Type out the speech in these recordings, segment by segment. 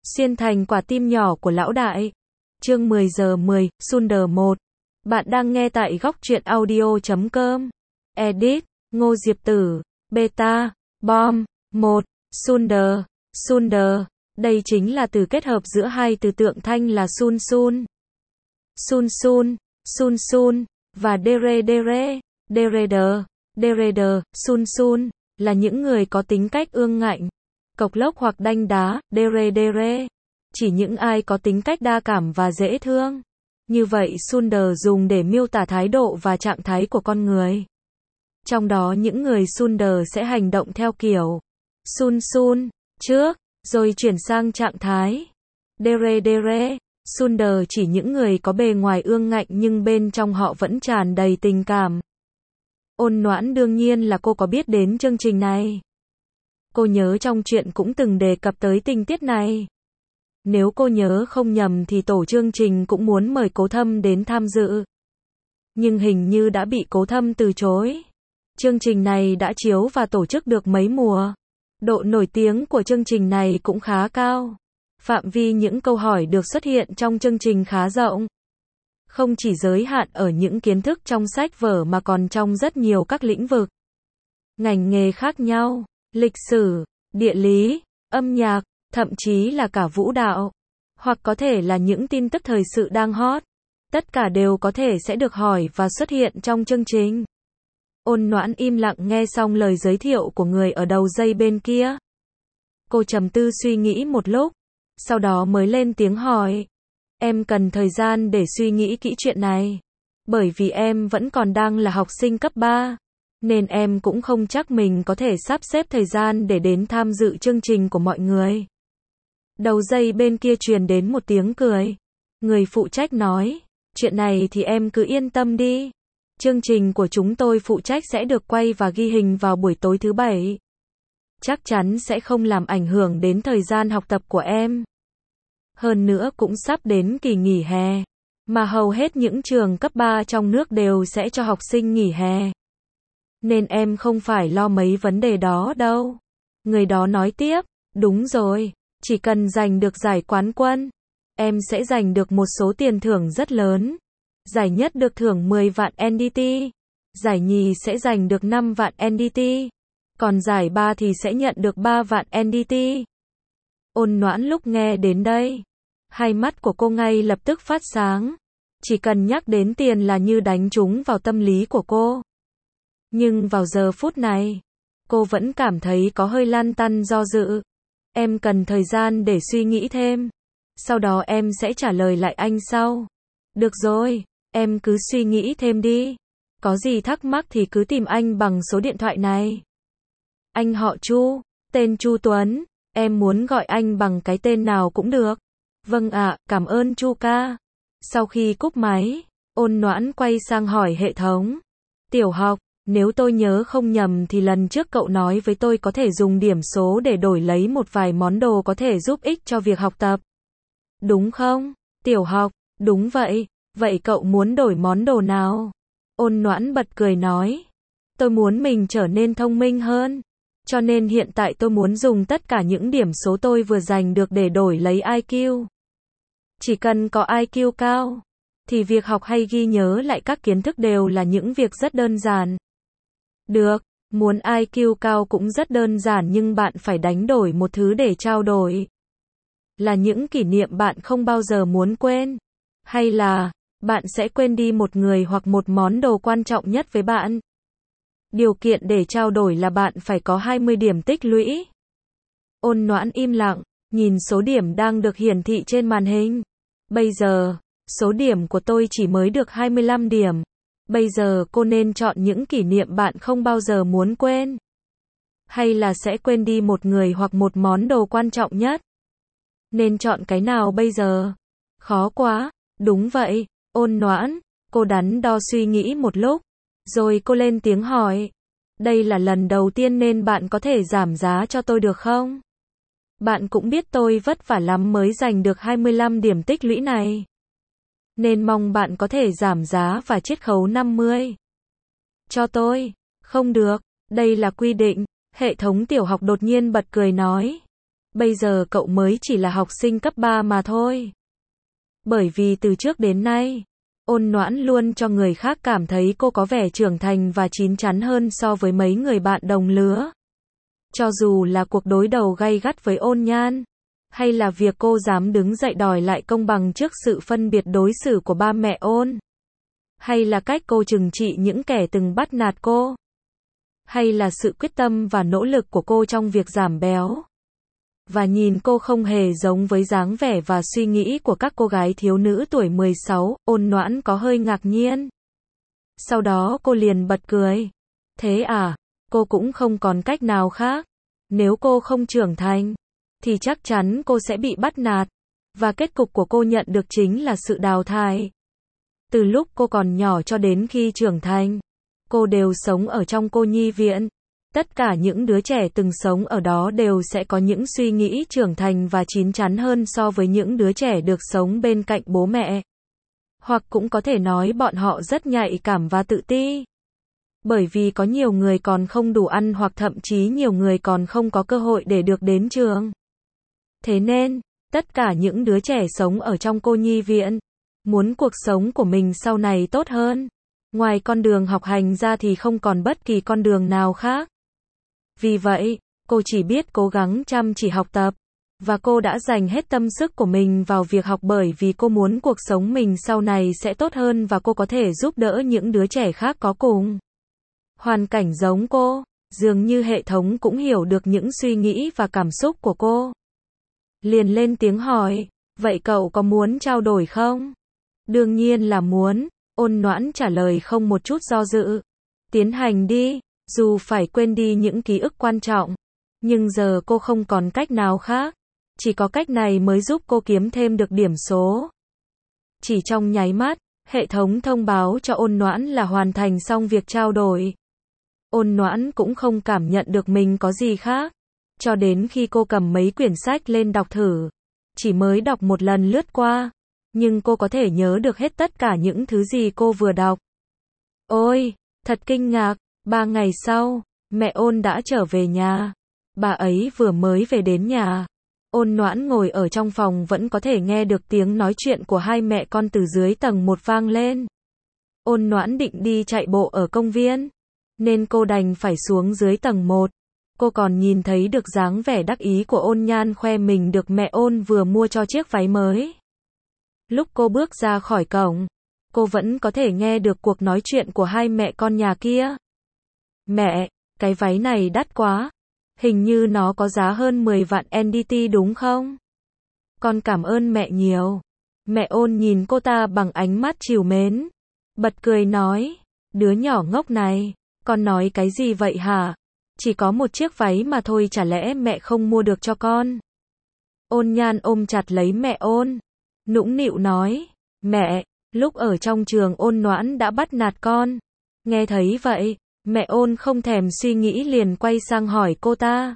Xuyên thành quả tim nhỏ của lão đại. Chương 10 giờ 10, Sunder 1. Bạn đang nghe tại góc truyện audio.com. Edit, Ngô Diệp Tử, Beta, Bom, 1, Sunder, Sunder. Đây chính là từ kết hợp giữa hai từ tượng thanh là sun sun, sun sun, sun sun, và dere dere, dereder, dereder, sun sun, là những người có tính cách ương ngạnh, cộc lốc hoặc đanh đá, dere dere, chỉ những ai có tính cách đa cảm và dễ thương. Như vậy Sunder dùng để miêu tả thái độ và trạng thái của con người. Trong đó những người Sunder sẽ hành động theo kiểu sun sun, trước, rồi chuyển sang trạng thái dere dere. Sunder chỉ những người có bề ngoài ương ngạnh nhưng bên trong họ vẫn tràn đầy tình cảm. Ôn Noãn đương nhiên là cô có biết đến chương trình này. Cô nhớ trong truyện cũng từng đề cập tới tình tiết này. Nếu cô nhớ không nhầm thì tổ chương trình cũng muốn mời Cố Thâm đến tham dự. Nhưng hình như đã bị Cố Thâm từ chối. Chương trình này đã chiếu và tổ chức được mấy mùa. Độ nổi tiếng của chương trình này cũng khá cao. Phạm vi những câu hỏi được xuất hiện trong chương trình khá rộng. Không chỉ giới hạn ở những kiến thức trong sách vở mà còn trong rất nhiều các lĩnh vực, ngành nghề khác nhau, lịch sử, địa lý, âm nhạc, thậm chí là cả vũ đạo, hoặc có thể là những tin tức thời sự đang hot. Tất cả đều có thể sẽ được hỏi và xuất hiện trong chương trình. Ôn Noãn im lặng nghe xong lời giới thiệu của người ở đầu dây bên kia. Cô trầm tư suy nghĩ một lúc, sau đó mới lên tiếng hỏi. Em cần thời gian để suy nghĩ kỹ chuyện này. Bởi vì em vẫn còn đang là học sinh cấp 3, nên em cũng không chắc mình có thể sắp xếp thời gian để đến tham dự chương trình của mọi người. Đầu dây bên kia truyền đến một tiếng cười. Người phụ trách nói, chuyện này thì em cứ yên tâm đi. Chương trình của chúng tôi phụ trách sẽ được quay và ghi hình vào buổi tối thứ Bảy. Chắc chắn sẽ không làm ảnh hưởng đến thời gian học tập của em. Hơn nữa cũng sắp đến kỳ nghỉ hè, mà hầu hết những trường cấp 3 trong nước đều sẽ cho học sinh nghỉ hè. Nên em không phải lo mấy vấn đề đó đâu. Người đó nói tiếp, đúng rồi, chỉ cần giành được giải quán quân, em sẽ giành được một số tiền thưởng rất lớn. Giải nhất được thưởng 10 vạn NDT, giải nhì sẽ giành được 5 vạn NDT, còn giải ba thì sẽ nhận được 3 vạn NDT. Ôn Noãn lúc nghe đến đây, hai mắt của cô ngay lập tức phát sáng. Chỉ cần nhắc đến tiền là như đánh trúng vào tâm lý của cô. Nhưng vào giờ phút này, cô vẫn cảm thấy có hơi lăn tăn do dự. Em cần thời gian để suy nghĩ thêm. Sau đó em sẽ trả lời lại anh sau. Được rồi, em cứ suy nghĩ thêm đi. Có gì thắc mắc thì cứ tìm anh bằng số điện thoại này. Anh họ Chu, tên Chu Tuấn. Em muốn gọi anh bằng cái tên nào cũng được. Vâng ạ, cảm ơn Chu ca. Sau khi cúp máy, Ôn Noãn quay sang hỏi hệ thống. Tiểu học, nếu tôi nhớ không nhầm thì lần trước cậu nói với tôi có thể dùng điểm số để đổi lấy một vài món đồ có thể giúp ích cho việc học tập. Đúng không? Tiểu học, đúng vậy. Vậy cậu muốn đổi món đồ nào? Ôn Noãn bật cười nói. Tôi muốn mình trở nên thông minh hơn. Cho nên hiện tại tôi muốn dùng tất cả những điểm số tôi vừa giành được để đổi lấy IQ. Chỉ cần có IQ cao, thì việc học hay ghi nhớ lại các kiến thức đều là những việc rất đơn giản. Được, muốn IQ cao cũng rất đơn giản nhưng bạn phải đánh đổi một thứ để trao đổi. Là những kỷ niệm bạn không bao giờ muốn quên. Hay là, bạn sẽ quên đi một người hoặc một món đồ quan trọng nhất với bạn. Điều kiện để trao đổi là bạn phải có 20 điểm tích lũy. Ôn Noãn im lặng, nhìn số điểm đang được hiển thị trên màn hình. Bây giờ, số điểm của tôi chỉ mới được 25 điểm. Bây giờ cô nên chọn những kỷ niệm bạn không bao giờ muốn quên. Hay là sẽ quên đi một người hoặc một món đồ quan trọng nhất. Nên chọn cái nào bây giờ? Khó quá. Đúng vậy, Ôn Noãn. Cô đắn đo suy nghĩ một lúc. Rồi cô lên tiếng hỏi. Đây là lần đầu tiên nên bạn có thể giảm giá cho tôi được không? Bạn cũng biết tôi vất vả lắm mới giành được 25 điểm tích lũy này. Nên mong bạn có thể giảm giá và chiết khấu 50. Cho tôi. Không được, đây là quy định. Hệ thống tiểu học đột nhiên bật cười nói. Bây giờ cậu mới chỉ là học sinh cấp 3 mà thôi. Bởi vì từ trước đến nay, Ôn Noãn luôn cho người khác cảm thấy cô có vẻ trưởng thành và chín chắn hơn so với mấy người bạn đồng lứa. Cho dù là cuộc đối đầu gay gắt với Ôn Nhan, hay là việc cô dám đứng dậy đòi lại công bằng trước sự phân biệt đối xử của ba mẹ Ôn, hay là cách cô trừng trị những kẻ từng bắt nạt cô, hay là sự quyết tâm và nỗ lực của cô trong việc giảm béo. Và nhìn cô không hề giống với dáng vẻ và suy nghĩ của các cô gái thiếu nữ tuổi 16, Ôn Noãn có hơi ngạc nhiên. Sau đó cô liền bật cười. Thế à, cô cũng không còn cách nào khác. Nếu cô không trưởng thành, thì chắc chắn cô sẽ bị bắt nạt. Và kết cục của cô nhận được chính là sự đào thải. Từ lúc cô còn nhỏ cho đến khi trưởng thành, cô đều sống ở trong cô nhi viện. Tất cả những đứa trẻ từng sống ở đó đều sẽ có những suy nghĩ trưởng thành và chín chắn hơn so với những đứa trẻ được sống bên cạnh bố mẹ. Hoặc cũng có thể nói bọn họ rất nhạy cảm và tự ti. Bởi vì có nhiều người còn không đủ ăn hoặc thậm chí nhiều người còn không có cơ hội để được đến trường. Thế nên, tất cả những đứa trẻ sống ở trong cô nhi viện, muốn cuộc sống của mình sau này tốt hơn. Ngoài con đường học hành ra thì không còn bất kỳ con đường nào khác. Vì vậy, cô chỉ biết cố gắng chăm chỉ học tập. Và cô đã dành hết tâm sức của mình vào việc học bởi vì cô muốn cuộc sống mình sau này sẽ tốt hơn và cô có thể giúp đỡ những đứa trẻ khác có cùng hoàn cảnh giống cô. Dường như hệ thống cũng hiểu được những suy nghĩ và cảm xúc của cô. Liền lên tiếng hỏi, vậy cậu có muốn trao đổi không? Đương nhiên là muốn, Ôn Noãn trả lời không một chút do dự. Tiến hành đi, dù phải quên đi những ký ức quan trọng. Nhưng giờ cô không còn cách nào khác. Chỉ có cách này mới giúp cô kiếm thêm được điểm số. Chỉ trong nháy mắt, hệ thống thông báo cho Ôn Noãn là hoàn thành xong việc trao đổi. Ôn Noãn cũng không cảm nhận được mình có gì khác. Cho đến khi cô cầm mấy quyển sách lên đọc thử. Chỉ mới đọc một lần lướt qua. Nhưng cô có thể nhớ được hết tất cả những thứ gì cô vừa đọc. Ôi, thật kinh ngạc, 3 ngày sau, mẹ Ôn đã trở về nhà. Bà ấy vừa mới về đến nhà. Ôn Noãn ngồi ở trong phòng vẫn có thể nghe được tiếng nói chuyện của hai mẹ con từ dưới tầng 1 vang lên. Ôn Noãn định đi chạy bộ ở công viên, nên cô đành phải xuống dưới tầng 1. Cô còn nhìn thấy được dáng vẻ đắc ý của Ôn Nhan khoe mình được mẹ Ôn vừa mua cho chiếc váy mới. Lúc cô bước ra khỏi cổng, cô vẫn có thể nghe được cuộc nói chuyện của hai mẹ con nhà kia. Mẹ, cái váy này đắt quá. Hình như nó có giá hơn 10 vạn NDT đúng không? Con cảm ơn mẹ nhiều. Mẹ Ôn nhìn cô ta bằng ánh mắt trìu mến. Bật cười nói, đứa nhỏ ngốc này, con nói cái gì vậy hả? Chỉ có một chiếc váy mà thôi chả lẽ mẹ không mua được cho con? Ôn Nhan ôm chặt lấy mẹ Ôn, nũng nịu nói, mẹ, lúc ở trong trường Ôn Noãn đã bắt nạt con. Nghe thấy vậy, mẹ Ôn không thèm suy nghĩ liền quay sang hỏi cô ta.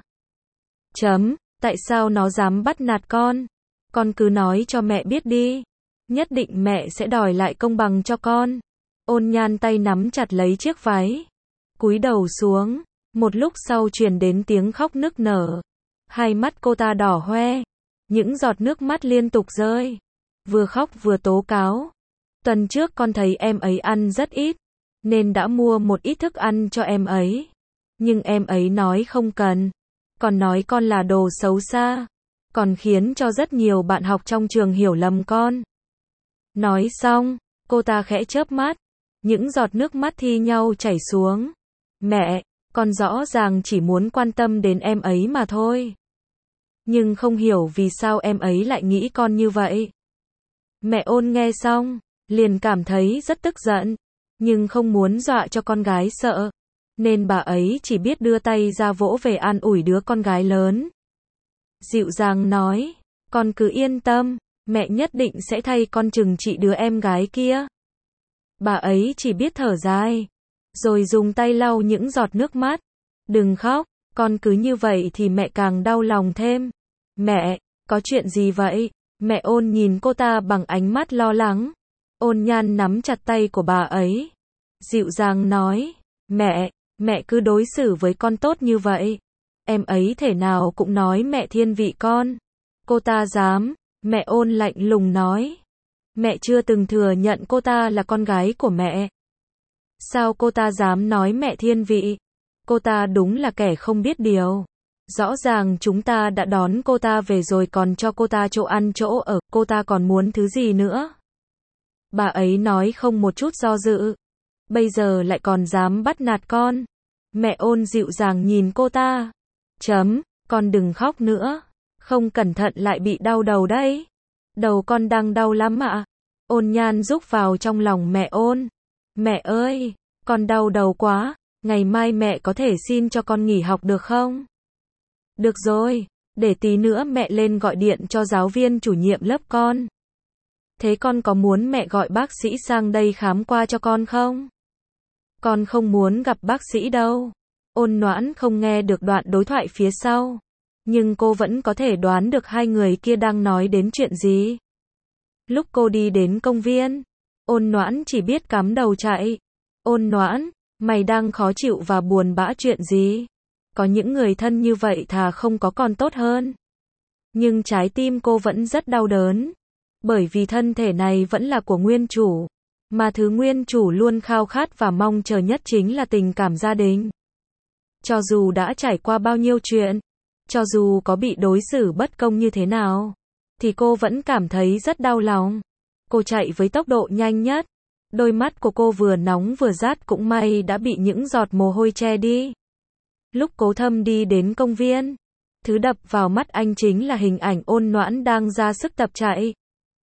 Tại sao nó dám bắt nạt con? Con cứ nói cho mẹ biết đi. Nhất định mẹ sẽ đòi lại công bằng cho con. Ôn Nhan tay nắm chặt lấy chiếc váy, cúi đầu xuống. Một lúc sau truyền đến tiếng khóc nức nở. Hai mắt cô ta đỏ hoe, những giọt nước mắt liên tục rơi. Vừa khóc vừa tố cáo. Tuần trước con thấy em ấy ăn rất ít, nên đã mua một ít thức ăn cho em ấy. Nhưng em ấy nói không cần. Còn nói con là đồ xấu xa. Còn khiến cho rất nhiều bạn học trong trường hiểu lầm con. Nói xong, cô ta khẽ chớp mắt. Những giọt nước mắt thi nhau chảy xuống. Mẹ, con rõ ràng chỉ muốn quan tâm đến em ấy mà thôi. Nhưng không hiểu vì sao em ấy lại nghĩ con như vậy. Mẹ Ôn nghe xong, liền cảm thấy rất tức giận. Nhưng không muốn dọa cho con gái sợ. Nên bà ấy chỉ biết đưa tay ra vỗ về an ủi đứa con gái lớn. Dịu dàng nói, con cứ yên tâm, mẹ nhất định sẽ thay con trừng trị đứa em gái kia. Bà ấy chỉ biết thở dài, rồi dùng tay lau những giọt nước mắt. Đừng khóc, con cứ như vậy thì mẹ càng đau lòng thêm. Mẹ, có chuyện gì vậy? Mẹ Ôn nhìn cô ta bằng ánh mắt lo lắng. Ôn Nhan nắm chặt tay của bà ấy, dịu dàng nói, mẹ cứ đối xử với con tốt như vậy. Em ấy thể nào cũng nói mẹ thiên vị con. Cô ta dám, mẹ Ôn lạnh lùng nói. Mẹ chưa từng thừa nhận cô ta là con gái của mẹ. Sao cô ta dám nói mẹ thiên vị? Cô ta đúng là kẻ không biết điều. Rõ ràng chúng ta đã đón cô ta về rồi còn cho cô ta chỗ ăn chỗ ở, cô ta còn muốn thứ gì nữa? Bà ấy nói không một chút do dự. Bây giờ lại còn dám bắt nạt con. Mẹ Ôn dịu dàng nhìn cô ta. Con đừng khóc nữa. Không cẩn thận lại bị đau đầu đấy. Đầu con đang đau lắm ạ. Ôn Nhan rúc vào trong lòng mẹ Ôn. Mẹ ơi, con đau đầu quá. Ngày mai mẹ có thể xin cho con nghỉ học được không? Được rồi, để tí nữa mẹ lên gọi điện cho giáo viên chủ nhiệm lớp con. Thế con có muốn mẹ gọi bác sĩ sang đây khám qua cho con không? Con không muốn gặp bác sĩ đâu. Ôn Noãn không nghe được đoạn đối thoại phía sau. Nhưng cô vẫn có thể đoán được hai người kia đang nói đến chuyện gì. Lúc cô đi đến công viên, Ôn Noãn chỉ biết cắm đầu chạy. Ôn Noãn, mày đang khó chịu và buồn bã chuyện gì? Có những người thân như vậy thà không có còn tốt hơn. Nhưng trái tim cô vẫn rất đau đớn. Bởi vì thân thể này vẫn là của nguyên chủ. Mà thứ nguyên chủ luôn khao khát và mong chờ nhất chính là tình cảm gia đình. Cho dù đã trải qua bao nhiêu chuyện, cho dù có bị đối xử bất công như thế nào, thì cô vẫn cảm thấy rất đau lòng. Cô chạy với tốc độ nhanh nhất. Đôi mắt của cô vừa nóng vừa rát cũng may đã bị những giọt mồ hôi che đi. Lúc Cố Thâm đi đến công viên, thứ đập vào mắt anh chính là hình ảnh Ôn Noãn đang ra sức tập chạy.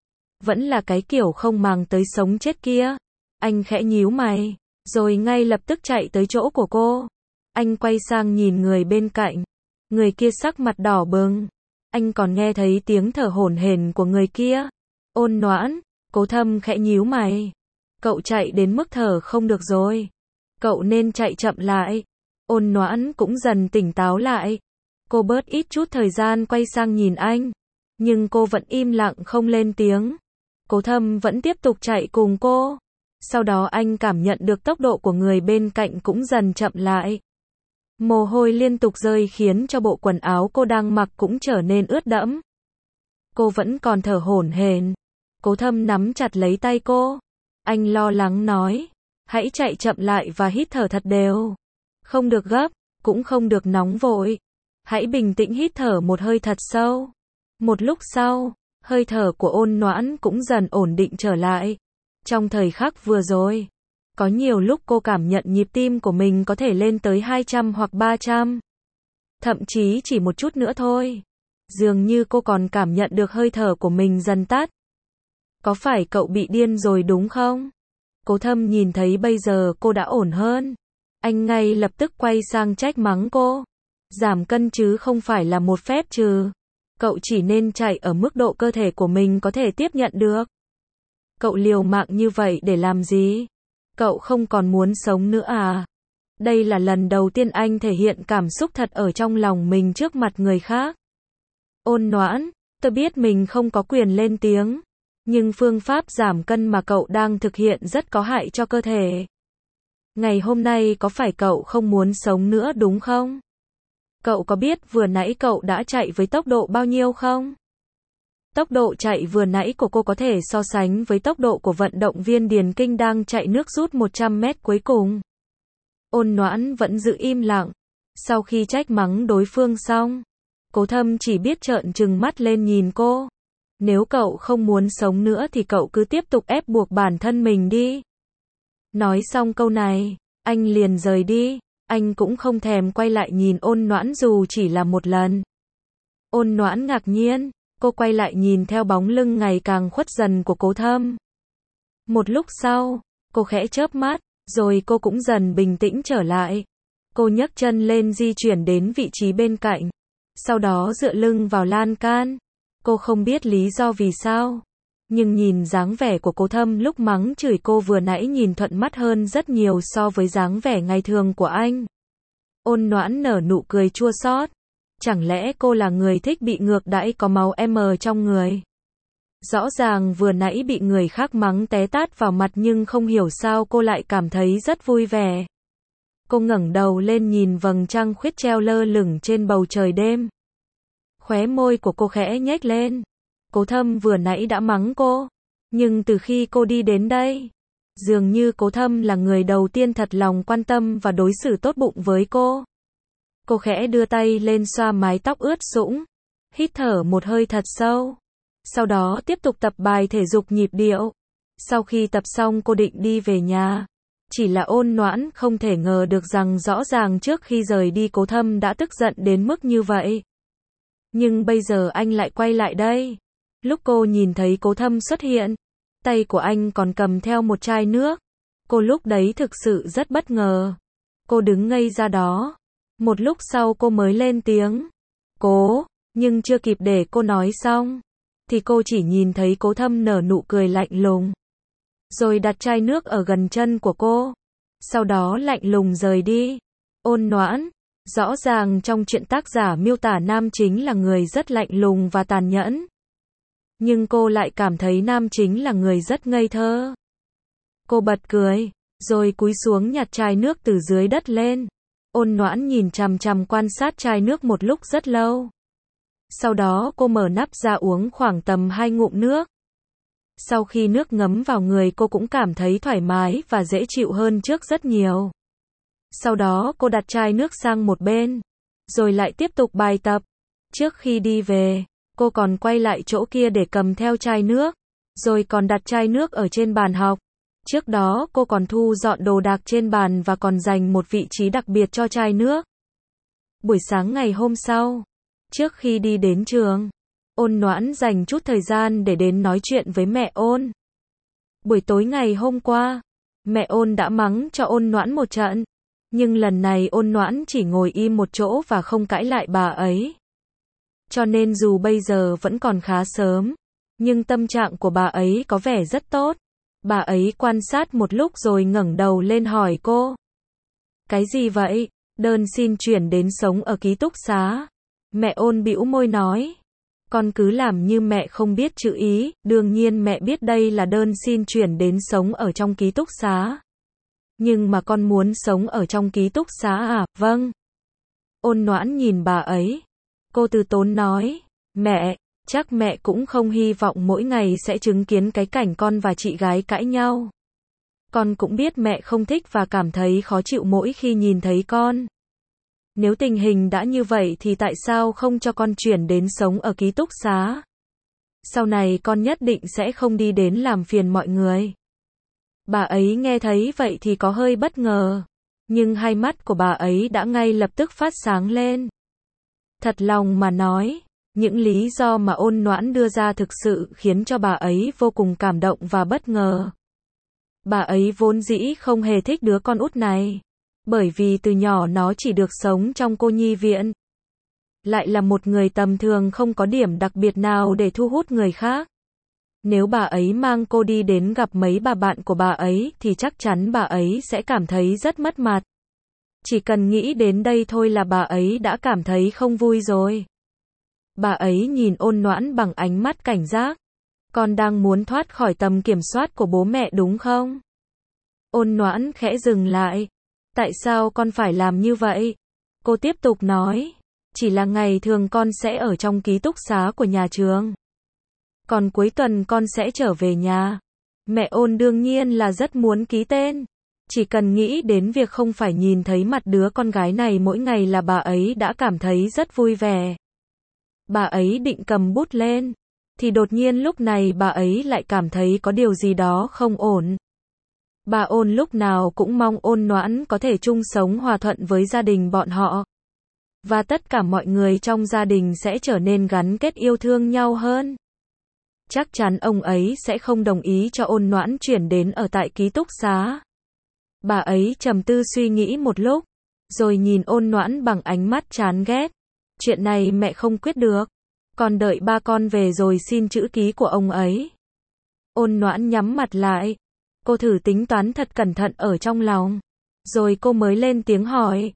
Vẫn là cái kiểu không màng tới sống chết kia. Anh khẽ nhíu mày, rồi ngay lập tức chạy tới chỗ của cô. Anh quay sang nhìn người bên cạnh. Người kia sắc mặt đỏ bừng. Anh còn nghe thấy tiếng thở hổn hển của người kia. Ôn Noãn, Cố Thâm khẽ nhíu mày. Cậu chạy đến mức thở không được rồi. Cậu nên chạy chậm lại. Ôn Noãn cũng dần tỉnh táo lại. Cô bớt ít chút thời gian quay sang nhìn anh. Nhưng cô vẫn im lặng không lên tiếng. Cố Thâm vẫn tiếp tục chạy cùng cô. Sau đó anh cảm nhận được tốc độ của người bên cạnh cũng dần chậm lại. Mồ hôi liên tục rơi khiến cho bộ quần áo cô đang mặc cũng trở nên ướt đẫm. Cô vẫn còn thở hổn hển. Cố Thâm nắm chặt lấy tay cô. Anh lo lắng nói, hãy chạy chậm lại và hít thở thật đều. Không được gấp, cũng không được nóng vội. Hãy bình tĩnh hít thở một hơi thật sâu. Một lúc sau, hơi thở của Ôn Noãn cũng dần ổn định trở lại. Trong thời khắc vừa rồi, có nhiều lúc cô cảm nhận nhịp tim của mình có thể lên tới 200 hoặc 300. Thậm chí chỉ một chút nữa thôi. Dường như cô còn cảm nhận được hơi thở của mình dần tắt. Có phải cậu bị điên rồi đúng không? Cố Thâm nhìn thấy bây giờ cô đã ổn hơn. Anh ngay lập tức quay sang trách mắng cô. Giảm cân chứ không phải là một phép trừ. Cậu chỉ nên chạy ở mức độ cơ thể của mình có thể tiếp nhận được. Cậu liều mạng như vậy để làm gì? Cậu không còn muốn sống nữa à? Đây là lần đầu tiên anh thể hiện cảm xúc thật ở trong lòng mình trước mặt người khác. Ôn Noãn, tôi biết mình không có quyền lên tiếng. Nhưng phương pháp giảm cân mà cậu đang thực hiện rất có hại cho cơ thể. Ngày hôm nay có phải cậu không muốn sống nữa đúng không? Cậu có biết vừa nãy cậu đã chạy với tốc độ bao nhiêu không? Tốc độ chạy vừa nãy của cô có thể so sánh với tốc độ của vận động viên điền kinh đang chạy nước rút 100 mét cuối cùng. Ôn Noãn vẫn giữ im lặng. Sau khi trách mắng đối phương xong, Cố Thâm chỉ biết trợn trừng mắt lên nhìn cô. Nếu cậu không muốn sống nữa thì cậu cứ tiếp tục ép buộc bản thân mình đi. Nói xong câu này, anh liền rời đi. Anh cũng không thèm quay lại nhìn Ôn Noãn dù chỉ là một lần. Ôn Noãn ngạc nhiên, cô quay lại nhìn theo bóng lưng ngày càng khuất dần của Cố Thâm. Một lúc sau, cô khẽ chớp mắt, rồi cô cũng dần bình tĩnh trở lại. Cô nhấc chân lên di chuyển đến vị trí bên cạnh. Sau đó dựa lưng vào lan can. Cô không biết lý do vì sao. Nhưng nhìn dáng vẻ của Cố Thâm lúc mắng chửi cô vừa nãy nhìn thuận mắt hơn rất nhiều so với dáng vẻ ngày thường của anh. Ôn Noãn nở nụ cười chua xót. Chẳng lẽ cô là người thích bị ngược đãi có máu M trong người? Rõ ràng vừa nãy bị người khác mắng té tát vào mặt nhưng không hiểu sao cô lại cảm thấy rất vui vẻ. Cô ngẩng đầu lên nhìn vầng trăng khuyết treo lơ lửng trên bầu trời đêm. Khóe môi của cô khẽ nhếch lên. Cố Thâm vừa nãy đã mắng cô. Nhưng từ khi cô đi đến đây, dường như Cố Thâm là người đầu tiên thật lòng quan tâm và đối xử tốt bụng với cô. Cô khẽ đưa tay lên xoa mái tóc ướt sũng. Hít thở một hơi thật sâu. Sau đó tiếp tục tập bài thể dục nhịp điệu. Sau khi tập xong cô định đi về nhà. Chỉ là Ôn Noãn không thể ngờ được rằng rõ ràng trước khi rời đi Cố Thâm đã tức giận đến mức như vậy. Nhưng bây giờ anh lại quay lại đây. Lúc cô nhìn thấy Cố Thâm xuất hiện, tay của anh còn cầm theo một chai nước. Cô lúc đấy thực sự rất bất ngờ. Cô đứng ngây ra đó. Một lúc sau cô mới lên tiếng. Cố, nhưng chưa kịp để cô nói xong, thì cô chỉ nhìn thấy Cố Thâm nở nụ cười lạnh lùng. Rồi đặt chai nước ở gần chân của cô. Sau đó lạnh lùng rời đi. Ôn Noãn, rõ ràng trong truyện tác giả miêu tả nam chính là người rất lạnh lùng và tàn nhẫn. Nhưng cô lại cảm thấy nam chính là người rất ngây thơ. Cô bật cười, rồi cúi xuống nhặt chai nước từ dưới đất lên. Ôn Noãn nhìn chằm chằm quan sát chai nước một lúc rất lâu. Sau đó cô mở nắp ra uống khoảng tầm 2 ngụm nước. Sau khi nước ngấm vào người cô cũng cảm thấy thoải mái và dễ chịu hơn trước rất nhiều. Sau đó cô đặt chai nước sang một bên, rồi lại tiếp tục bài tập. Trước khi đi về, cô còn quay lại chỗ kia để cầm theo chai nước, rồi còn đặt chai nước ở trên bàn học. Trước đó cô còn thu dọn đồ đạc trên bàn và còn dành một vị trí đặc biệt cho chai nước. Buổi sáng ngày hôm sau, trước khi đi đến trường, Ôn Noãn dành chút thời gian để đến nói chuyện với mẹ Ôn. Buổi tối ngày hôm qua, mẹ Ôn đã mắng cho Ôn Noãn một trận, nhưng lần này Ôn Noãn chỉ ngồi im một chỗ và không cãi lại bà ấy. Cho nên dù bây giờ vẫn còn khá sớm, nhưng tâm trạng của bà ấy có vẻ rất tốt. Bà ấy quan sát một lúc rồi ngẩng đầu lên hỏi cô. Cái gì vậy? Đơn xin chuyển đến sống ở ký túc xá. Mẹ Ôn bĩu môi nói. Con cứ làm như mẹ không biết chữ ý, đương nhiên mẹ biết đây là đơn xin chuyển đến sống ở trong ký túc xá. Nhưng mà con muốn sống ở trong ký túc xá à? Vâng. Ôn Noãn nhìn bà ấy. Cô từ tốn nói. Mẹ, chắc mẹ cũng không hy vọng mỗi ngày sẽ chứng kiến cái cảnh con và chị gái cãi nhau. Con cũng biết mẹ không thích và cảm thấy khó chịu mỗi khi nhìn thấy con. Nếu tình hình đã như vậy thì tại sao không cho con chuyển đến sống ở ký túc xá? Sau này con nhất định sẽ không đi đến làm phiền mọi người. Bà ấy nghe thấy vậy thì có hơi bất ngờ. Nhưng hai mắt của bà ấy đã ngay lập tức phát sáng lên. Thật lòng mà nói, những lý do mà Ôn Noãn đưa ra thực sự khiến cho bà ấy vô cùng cảm động và bất ngờ. Bà ấy vốn dĩ không hề thích đứa con út này. Bởi vì từ nhỏ nó chỉ được sống trong cô nhi viện. Lại là một người tầm thường không có điểm đặc biệt nào để thu hút người khác. Nếu bà ấy mang cô đi đến gặp mấy bà bạn của bà ấy thì chắc chắn bà ấy sẽ cảm thấy rất mất mặt. Chỉ cần nghĩ đến đây thôi là bà ấy đã cảm thấy không vui rồi. Bà ấy nhìn Ôn Noãn bằng ánh mắt cảnh giác. Con đang muốn thoát khỏi tầm kiểm soát của bố mẹ đúng không? Ôn Noãn khẽ dừng lại. Tại sao con phải làm như vậy? Cô tiếp tục nói. Chỉ là ngày thường con sẽ ở trong ký túc xá của nhà trường. Còn cuối tuần con sẽ trở về nhà. Mẹ Ôn đương nhiên là rất muốn ký tên. Chỉ cần nghĩ đến việc không phải nhìn thấy mặt đứa con gái này mỗi ngày là bà ấy đã cảm thấy rất vui vẻ. Bà ấy định cầm bút lên. Thì đột nhiên lúc này bà ấy lại cảm thấy có điều gì đó không ổn. Bà Ôn lúc nào cũng mong Ôn Noãn có thể chung sống hòa thuận với gia đình bọn họ. Và tất cả mọi người trong gia đình sẽ trở nên gắn kết yêu thương nhau hơn. Chắc chắn ông ấy sẽ không đồng ý cho Ôn Noãn chuyển đến ở tại ký túc xá. Bà ấy trầm tư suy nghĩ một lúc, rồi nhìn Ôn Noãn bằng ánh mắt chán ghét. Chuyện này mẹ không quyết được. Con đợi ba con về rồi xin chữ ký của ông ấy. Ôn Noãn nhắm mặt lại. Cô thử tính toán thật cẩn thận ở trong lòng. Rồi cô mới lên tiếng hỏi.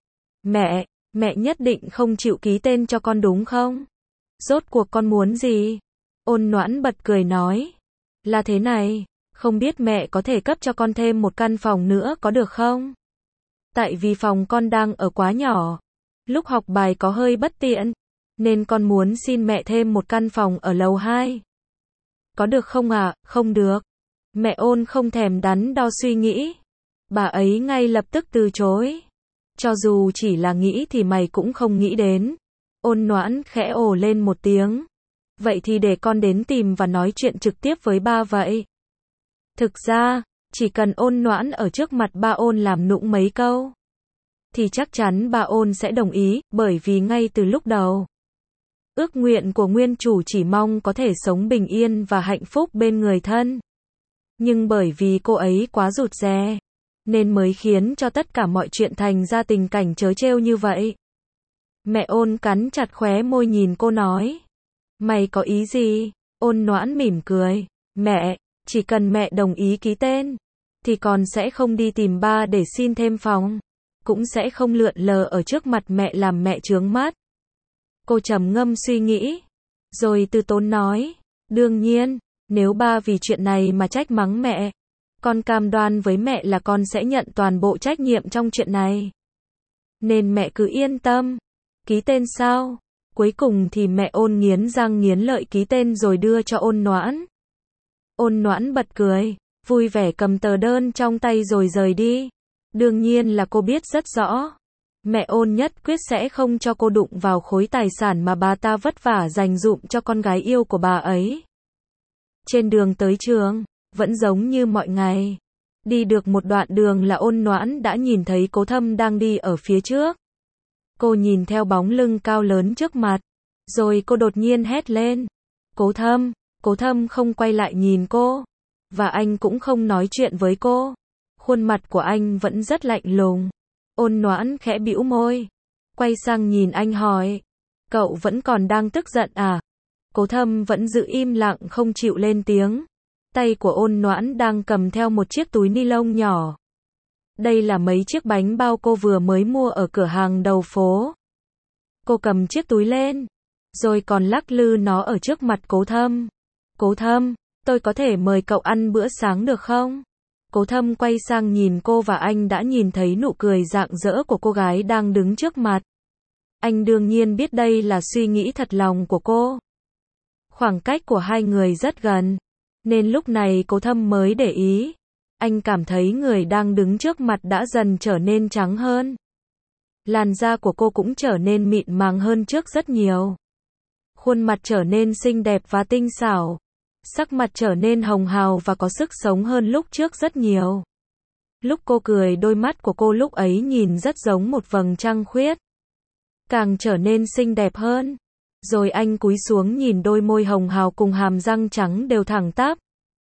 Mẹ nhất định không chịu ký tên cho con đúng không? Rốt cuộc con muốn gì? Ôn Noãn bật cười nói. Là thế này, không biết mẹ có thể cấp cho con thêm một căn phòng nữa có được không? Tại vì phòng con đang ở quá nhỏ. Lúc học bài có hơi bất tiện. Nên con muốn xin mẹ thêm một căn phòng ở lầu 2. Có được không ạ? Không được. Mẹ Ôn không thèm đắn đo suy nghĩ. Bà ấy ngay lập tức từ chối. Cho dù chỉ là nghĩ thì mày cũng không nghĩ đến. Ôn Noãn khẽ ồ lên một tiếng. Vậy thì để con đến tìm và nói chuyện trực tiếp với ba vậy. Thực ra, chỉ cần Ôn Noãn ở trước mặt ba Ôn làm nũng mấy câu, thì chắc chắn ba Ôn sẽ đồng ý, bởi vì ngay từ lúc đầu, ước nguyện của nguyên chủ chỉ mong có thể sống bình yên và hạnh phúc bên người thân. Nhưng bởi vì cô ấy quá rụt rè, nên mới khiến cho tất cả mọi chuyện thành ra tình cảnh trớ trêu như vậy. Mẹ Ôn cắn chặt khóe môi nhìn cô nói. Mày có ý gì? Ôn Noãn mỉm cười. Mẹ, chỉ cần mẹ đồng ý ký tên, thì con sẽ không đi tìm ba để xin thêm phòng. Cũng sẽ không lượn lờ ở trước mặt mẹ làm mẹ chướng mắt. Cô trầm ngâm suy nghĩ. Rồi từ tốn nói. Đương nhiên, nếu ba vì chuyện này mà trách mắng mẹ, con cam đoan với mẹ là con sẽ nhận toàn bộ trách nhiệm trong chuyện này. Nên mẹ cứ yên tâm. Ký tên sao? Cuối cùng thì mẹ Ôn nghiến răng nghiến lợi ký tên rồi đưa cho Ôn Noãn. Ôn Noãn bật cười, vui vẻ cầm tờ đơn trong tay rồi rời đi. Đương nhiên là cô biết rất rõ. Mẹ Ôn nhất quyết sẽ không cho cô đụng vào khối tài sản mà bà ta vất vả dành dụm cho con gái yêu của bà ấy. Trên đường tới trường, vẫn giống như mọi ngày. Đi được một đoạn đường là Ôn Noãn đã nhìn thấy Cố Thâm đang đi ở phía trước. Cô nhìn theo bóng lưng cao lớn trước mặt. Rồi cô đột nhiên hét lên. Cố Thâm! Cố Thâm không quay lại nhìn cô. Và anh cũng không nói chuyện với cô. Khuôn mặt của anh vẫn rất lạnh lùng. Ôn Noãn khẽ bĩu môi. Quay sang nhìn anh hỏi. Cậu vẫn còn đang tức giận à? Cố Thâm vẫn giữ im lặng không chịu lên tiếng. Tay của Ôn Noãn đang cầm theo một chiếc túi ni lông nhỏ. Đây là mấy chiếc bánh bao cô vừa mới mua ở cửa hàng đầu phố. Cô cầm chiếc túi lên, rồi còn lắc lư nó ở trước mặt Cố Thâm. Cố Thâm, tôi có thể mời cậu ăn bữa sáng được không? Cố Thâm quay sang nhìn cô và anh đã nhìn thấy nụ cười rạng rỡ của cô gái đang đứng trước mặt. Anh đương nhiên biết đây là suy nghĩ thật lòng của cô. Khoảng cách của hai người rất gần, nên lúc này Cố Thâm mới để ý. Anh cảm thấy người đang đứng trước mặt đã dần trở nên trắng hơn. Làn da của cô cũng trở nên mịn màng hơn trước rất nhiều. Khuôn mặt trở nên xinh đẹp và tinh xảo. Sắc mặt trở nên hồng hào và có sức sống hơn lúc trước rất nhiều. Lúc cô cười, đôi mắt của cô lúc ấy nhìn rất giống một vầng trăng khuyết. Càng trở nên xinh đẹp hơn. Rồi anh cúi xuống nhìn đôi môi hồng hào cùng hàm răng trắng đều thẳng tắp.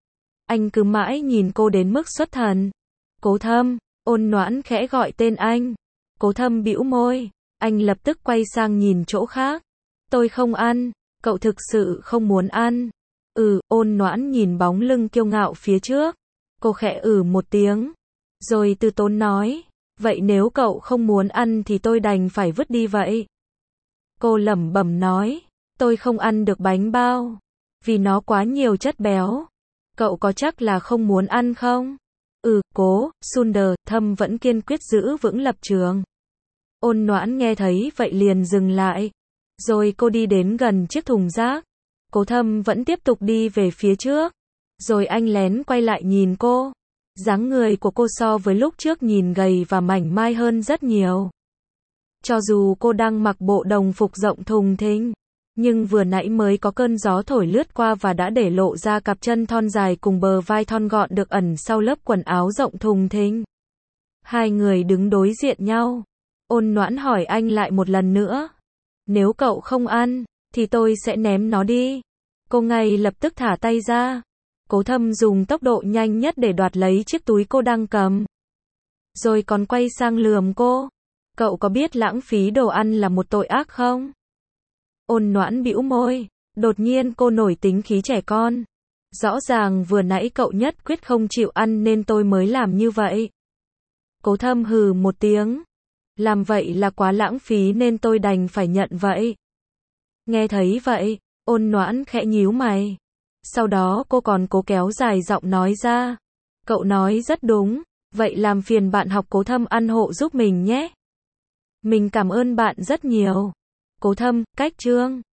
Anh cứ mãi nhìn cô đến mức xuất thần. Cố Thâm! Ôn Noãn khẽ gọi tên anh. Cố Thâm bĩu môi. Anh lập tức quay sang nhìn chỗ khác. Tôi không ăn. Cậu thực sự không muốn ăn? Ôn Noãn nhìn bóng lưng kiêu ngạo phía trước. Cô khẽ một tiếng. Rồi từ tốn nói. Vậy nếu cậu không muốn ăn thì tôi đành phải vứt đi vậy. Cô lẩm bẩm nói. Tôi không ăn được bánh bao. Vì nó quá nhiều chất béo. Cậu có chắc là không muốn ăn không? Cố, Sunder, Thâm vẫn kiên quyết giữ vững lập trường. Ôn Noãn nghe thấy vậy liền dừng lại. Rồi cô đi đến gần chiếc thùng rác. Cố Thâm vẫn tiếp tục đi về phía trước. Rồi anh lén quay lại nhìn cô. Dáng người của cô so với lúc trước nhìn gầy và mảnh mai hơn rất nhiều. Cho dù cô đang mặc bộ đồng phục rộng thùng thình, nhưng vừa nãy mới có cơn gió thổi lướt qua và đã để lộ ra cặp chân thon dài cùng bờ vai thon gọn được ẩn sau lớp quần áo rộng thùng thình. Hai người đứng đối diện nhau. Ôn Noãn hỏi anh lại một lần nữa. Nếu cậu không ăn, thì tôi sẽ ném nó đi. Cô ngay lập tức thả tay ra. Cố Thâm dùng tốc độ nhanh nhất để đoạt lấy chiếc túi cô đang cầm. Rồi còn quay sang lườm cô. Cậu có biết lãng phí đồ ăn là một tội ác không? Ôn Noãn bĩu môi. Đột nhiên cô nổi tính khí trẻ con. Rõ ràng vừa nãy cậu nhất quyết không chịu ăn nên tôi mới làm như vậy. Cố Thâm hừ một tiếng. Làm vậy là quá lãng phí nên tôi đành phải nhận vậy. Nghe thấy vậy, Ôn Noãn khẽ nhíu mày. Sau đó cô còn cố kéo dài giọng nói ra. Cậu nói rất đúng. Vậy làm phiền bạn học Cố Thâm ăn hộ giúp mình nhé. Mình cảm ơn bạn rất nhiều. Cố Thâm, cách chương.